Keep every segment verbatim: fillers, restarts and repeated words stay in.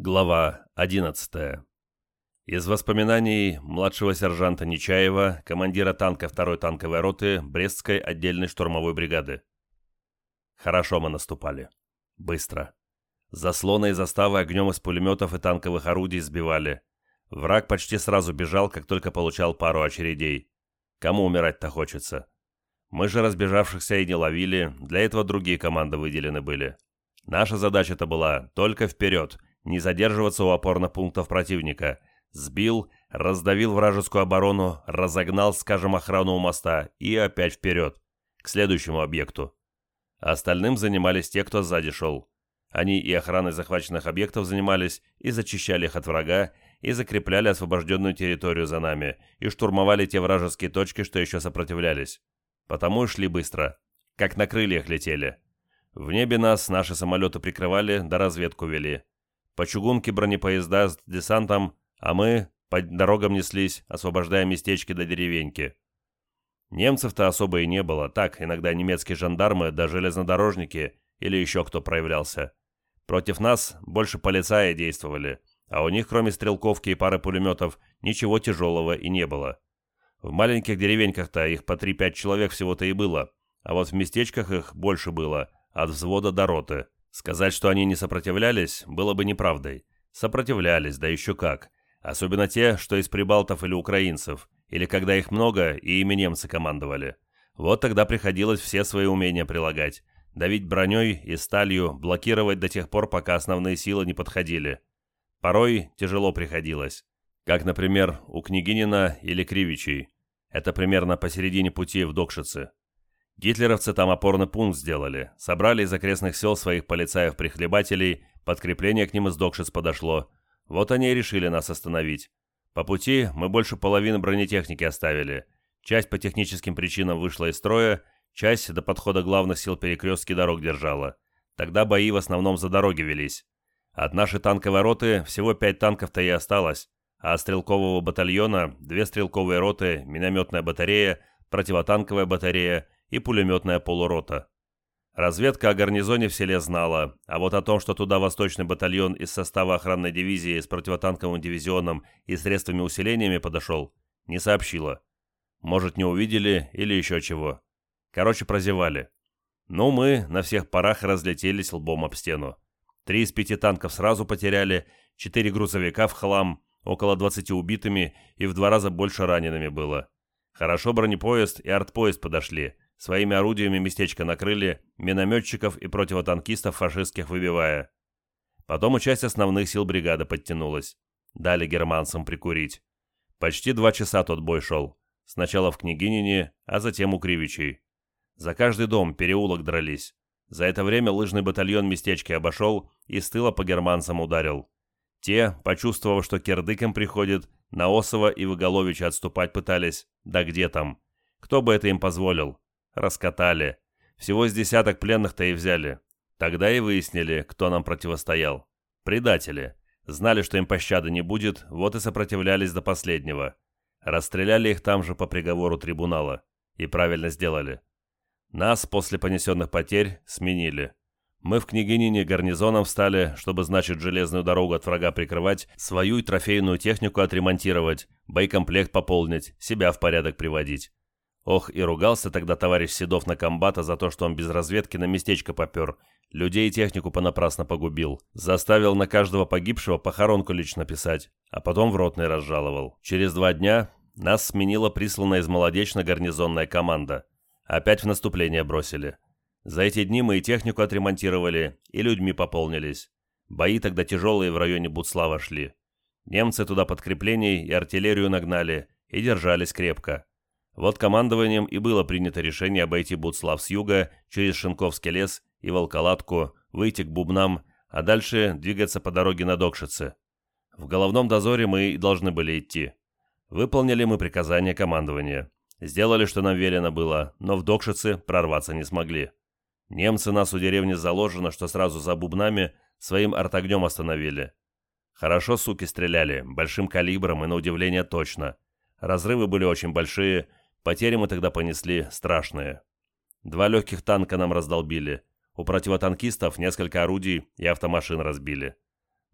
Глава одиннадцатая. Из воспоминаний младшего сержанта Нечаева, командира танка второй танковой роты Брестской отдельной штурмовой бригады. Хорошо мы наступали. Быстро. Заслоны и заставы огнем из пулеметов и танковых орудий сбивали. Враг почти сразу бежал, как только получал пару очередей. Кому умирать-то хочется? Мы же разбежавшихся и не ловили, для этого другие команды выделены были. Наша задача-то была только вперед, не задерживаться у опорных пунктов противника. Сбил, раздавил вражескую оборону, разогнал, скажем, охрану у моста и опять вперед, к следующему объекту. Остальным занимались те, кто сзади шел. Они и охраной захваченных объектов занимались, и зачищали их от врага, и закрепляли освобожденную территорию за нами, и штурмовали те вражеские точки, что еще сопротивлялись. Потому и шли быстро, как на крыльях летели. В небе нас наши самолеты прикрывали, да разведку вели. По чугунке бронепоезда с десантом, а мы по дорогам неслись, освобождая местечки до деревеньки. Немцев-то особо и не было, так, иногда немецкие жандармы да железнодорожники или еще кто проявлялся. Против нас больше полицаи действовали, а у них, кроме стрелковки и пары пулеметов, ничего тяжелого и не было. В маленьких деревеньках-то их по три-пять человек всего-то и было, а вот в местечках их больше было, от взвода до роты. Сказать, что они не сопротивлялись, было бы неправдой. Сопротивлялись, да еще как. Особенно те, что из прибалтов или украинцев, или когда их много и ими немцы командовали. Вот тогда приходилось все свои умения прилагать. Давить броней и сталью, блокировать до тех пор, пока основные силы не подходили. Порой тяжело приходилось. Как, например, у Княгинина или Кривичей. Это примерно посередине пути в Докшице. Гитлеровцы там опорный пункт сделали, собрали из окрестных сел своих полицаев-прихлебателей, подкрепление к ним из Докшиц подошло. Вот они и решили нас остановить. По пути мы больше половины бронетехники оставили. Часть по техническим причинам вышла из строя, часть до подхода главных сил перекрестки дорог держала. Тогда бои в основном за дороги велись. От нашей танковой роты всего пять танков-то и осталось, а от стрелкового батальона две стрелковые роты, минометная батарея, противотанковая батарея и пулеметная полурота. Разведка о гарнизоне в селе знала, а вот о том, что туда восточный батальон из состава охранной дивизии с противотанковым дивизионом и средствами усилениями подошел, не сообщила. Может, не увидели или еще чего. Короче, прозевали. Ну, мы на всех парах разлетелись лбом об стену. Три из пяти танков сразу потеряли, четыре грузовика в хлам, около двадцати убитыми и в два раза больше ранеными было. Хорошо бронепоезд и артпоезд подошли. Своими орудиями местечко накрыли, минометчиков и противотанкистов фашистских выбивая. Потом и часть основных сил бригады подтянулась. Дали германцам прикурить. Почти два часа тот бой шел. Сначала в Княгинине, а затем у Кривичей. За каждый дом, переулок дрались. За это время лыжный батальон местечки обошел и с тыла по германцам ударил. Те, почувствовав, что кирдык им приходит, на Осова и Выголовича отступать пытались. Да где там? Кто бы это им позволил? Раскатали. Всего с десяток пленных-то и взяли. Тогда и выяснили, кто нам противостоял. Предатели. Знали, что им пощады не будет, вот и сопротивлялись до последнего. Расстреляли их там же по приговору трибунала. И правильно сделали. Нас после понесенных потерь сменили. Мы в Княгинине гарнизоном встали, чтобы, значит, железную дорогу от врага прикрывать, свою и трофейную технику отремонтировать, боекомплект пополнить, себя в порядок приводить. Ох, и ругался тогда товарищ Седов на комбата за то, что он без разведки на местечко попер, людей и технику понапрасно погубил, заставил на каждого погибшего похоронку лично писать, а потом в ротный разжаловал. Через два дня нас сменила присланная из Молодечно гарнизонная команда. Опять в наступление бросили. За эти дни мы и технику отремонтировали, и людьми пополнились. Бои тогда тяжелые в районе Буцлава шли. Немцы туда подкреплений и артиллерию нагнали, и держались крепко. Вот командованием и было принято решение обойти Буцлав с юга, через Шинковский лес и Волколадку, выйти к Бубнам, а дальше двигаться по дороге на Докшице. В головном дозоре мы и должны были идти. Выполнили мы приказание командования. Сделали, что нам велено было, но в Докшице прорваться не смогли. Немцы нас у деревни Заложено, что сразу за Бубнами, своим артогнем остановили. Хорошо, суки, стреляли, большим калибром и, на удивление, точно. Разрывы были очень большие, потери мы тогда понесли страшные. Два легких танка нам раздолбили. У противотанкистов несколько орудий и автомашин разбили.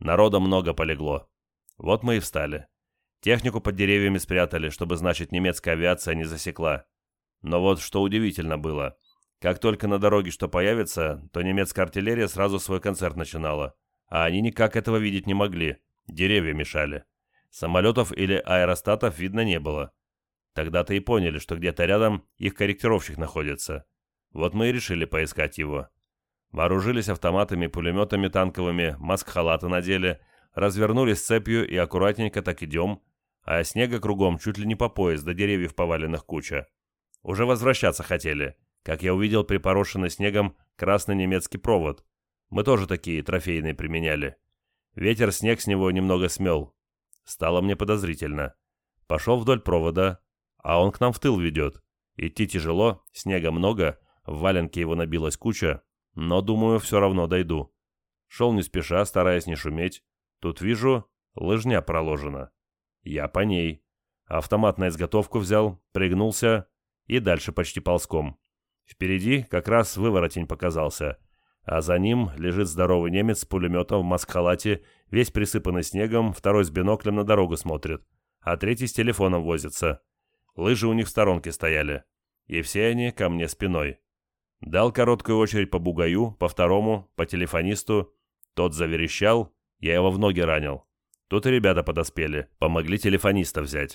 Народа много полегло. Вот мы и встали. Технику под деревьями спрятали, чтобы, значит, немецкая авиация не засекла. Но вот что удивительно было. Как только на дороге что появится, то немецкая артиллерия сразу свой концерт начинала. А они никак этого видеть не могли. Деревья мешали. Самолетов или аэростатов видно не было. Тогда-то и поняли, что где-то рядом их корректировщик находится. Вот мы и решили поискать его. Вооружились автоматами, пулеметами танковыми, маск-халаты надели, развернулись цепью и аккуратненько так идем, а снега кругом чуть ли не по пояс, до деревьев поваленных куча. Уже возвращаться хотели, как я увидел припорошенный снегом красный немецкий провод. Мы тоже такие трофейные применяли. Ветер снег с него немного смел. Стало мне подозрительно. Пошел вдоль провода, а он к нам в тыл ведет. Идти тяжело, снега много, в валенке его набилась куча, но, думаю, все равно дойду. Шел не спеша, стараясь не шуметь. Тут вижу, лыжня проложена. Я по ней. Автомат на изготовку взял, пригнулся и дальше почти ползком. Впереди как раз выворотень показался, а за ним лежит здоровый немец с пулеметом в маск-халате, весь присыпанный снегом, второй с биноклем на дорогу смотрит, а третий с телефоном возится. Лыжи у них в сторонке стояли, и все они ко мне спиной. Дал короткую очередь по бугаю, по второму, по телефонисту. Тот заверещал, я его в ноги ранил. Тут и ребята подоспели, помогли телефониста взять.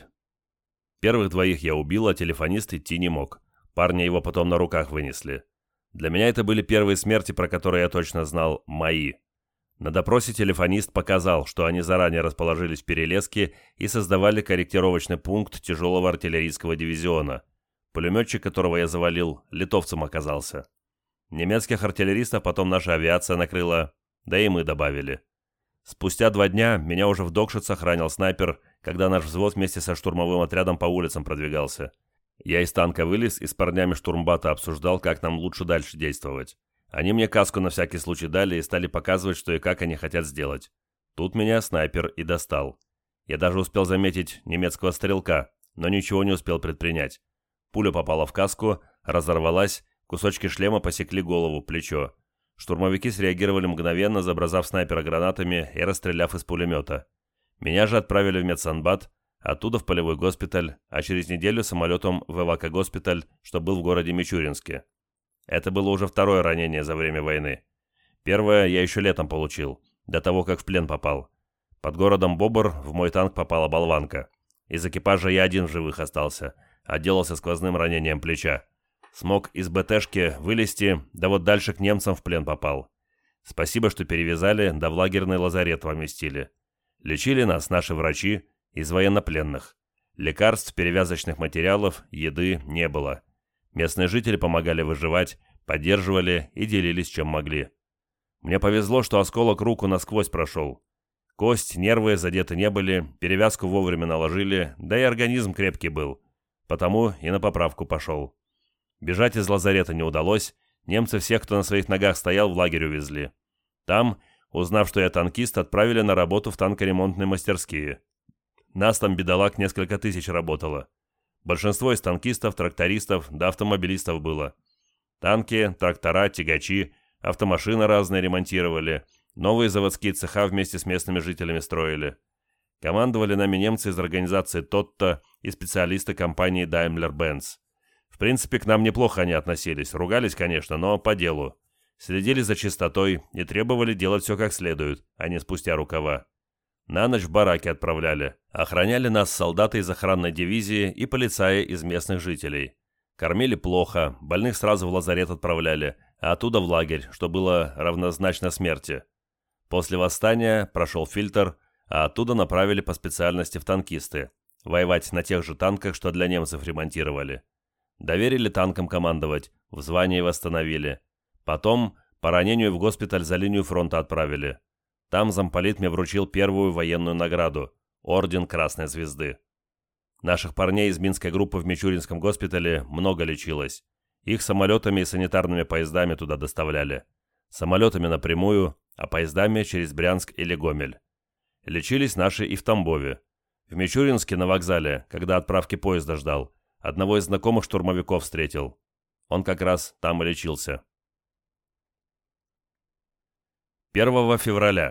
Первых двоих я убил, а телефонист идти не мог. Парни его потом на руках вынесли. Для меня это были первые смерти, про которые я точно знал, мои. На допросе телефонист показал, что они заранее расположились в перелеске и создавали корректировочный пункт тяжелого артиллерийского дивизиона. Пулеметчик, которого я завалил, литовцем оказался. Немецких артиллеристов потом наша авиация накрыла, да и мы добавили. Спустя два дня меня уже в Докшицах ранил снайпер, когда наш взвод вместе со штурмовым отрядом по улицам продвигался. Я из танка вылез и с парнями штурмбата обсуждал, как нам лучше дальше действовать. Они мне каску на всякий случай дали и стали показывать, что и как они хотят сделать. Тут меня снайпер и достал. Я даже успел заметить немецкого стрелка, но ничего не успел предпринять. Пуля попала в каску, разорвалась, кусочки шлема посекли голову, плечо. Штурмовики среагировали мгновенно, забросав снайпера гранатами и расстреляв из пулемета. Меня же отправили в медсанбат, оттуда в полевой госпиталь, а через неделю самолетом в эвакогоспиталь, что был в городе Мичуринске. Это было уже второе ранение за время войны. Первое я еще летом получил, до того, как в плен попал. Под городом Бобр в мой танк попала болванка. Из экипажа я один в живых остался, отделался сквозным ранением плеча. Смог из БТшки вылезти, да вот дальше к немцам в плен попал. Спасибо, что перевязали, да в лагерный лазарет поместили. Лечили нас наши врачи из военнопленных. Лекарств, перевязочных материалов, еды не было. Местные жители помогали выживать, поддерживали и делились чем могли. Мне повезло, что осколок руку насквозь прошел. Кость, нервы задеты не были, перевязку вовремя наложили, да и организм крепкий был. Потому и на поправку пошел. Бежать из лазарета не удалось, немцы всех, кто на своих ногах стоял, в лагерь увезли. Там, узнав, что я танкист, отправили на работу в танкоремонтные мастерские. Нас там, бедолаг, несколько тысяч работало. Большинство из танкистов, трактористов да автомобилистов было. Танки, трактора, тягачи, автомашины разные ремонтировали, новые заводские цеха вместе с местными жителями строили. Командовали нами немцы из организации Тотто и специалисты компании Daimler-Benz. В принципе, к нам неплохо они относились, ругались, конечно, но по делу. Следили за чистотой и требовали делать все как следует, а не спустя рукава. На ночь в бараки отправляли. Охраняли нас солдаты из охранной дивизии и полицаи из местных жителей. Кормили плохо, больных сразу в лазарет отправляли, а оттуда в лагерь, что было равнозначно смерти. После восстания прошел фильтр, а оттуда направили по специальности в танкисты. Воевать на тех же танках, что для немцев ремонтировали. Доверили танкам командовать, в звании восстановили. Потом по ранению в госпиталь за линию фронта отправили. Там замполит мне вручил первую военную награду – орден Красной Звезды. Наших парней из Минской группы в Мичуринском госпитале много лечилось. Их самолетами и санитарными поездами туда доставляли. Самолетами напрямую, а поездами через Брянск или Гомель. Лечились наши и в Тамбове. В Мичуринске на вокзале, когда отправки поезда ждал, одного из знакомых штурмовиков встретил. Он как раз там и лечился. первого февраля.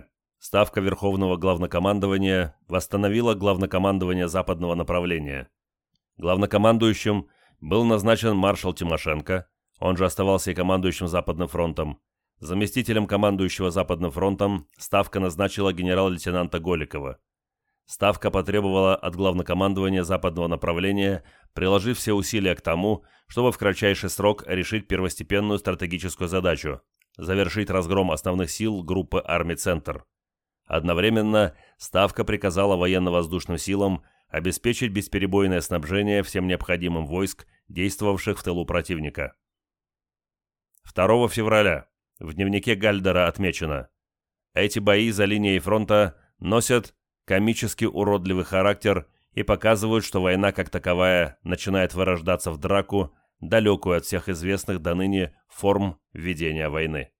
Ставка Верховного Главнокомандования восстановила главнокомандование западного направления. Главнокомандующим был назначен маршал Тимошенко, он же оставался и командующим Западным фронтом. Заместителем командующего Западным фронтом Ставка назначила генерал-лейтенанта Голикова. Ставка потребовала от главнокомандования западного направления, приложив все усилия к тому, чтобы в кратчайший срок решить первостепенную стратегическую задачу – завершить разгром основных сил группы армий «Центр». Одновременно Ставка приказала военно-воздушным силам обеспечить бесперебойное снабжение всем необходимым войск, действовавших в тылу противника. второго февраля в дневнике Гальдера отмечено: «Эти бои за линией фронта носят комически уродливый характер и показывают, что война как таковая начинает вырождаться в драку, далекую от всех известных доныне форм ведения войны».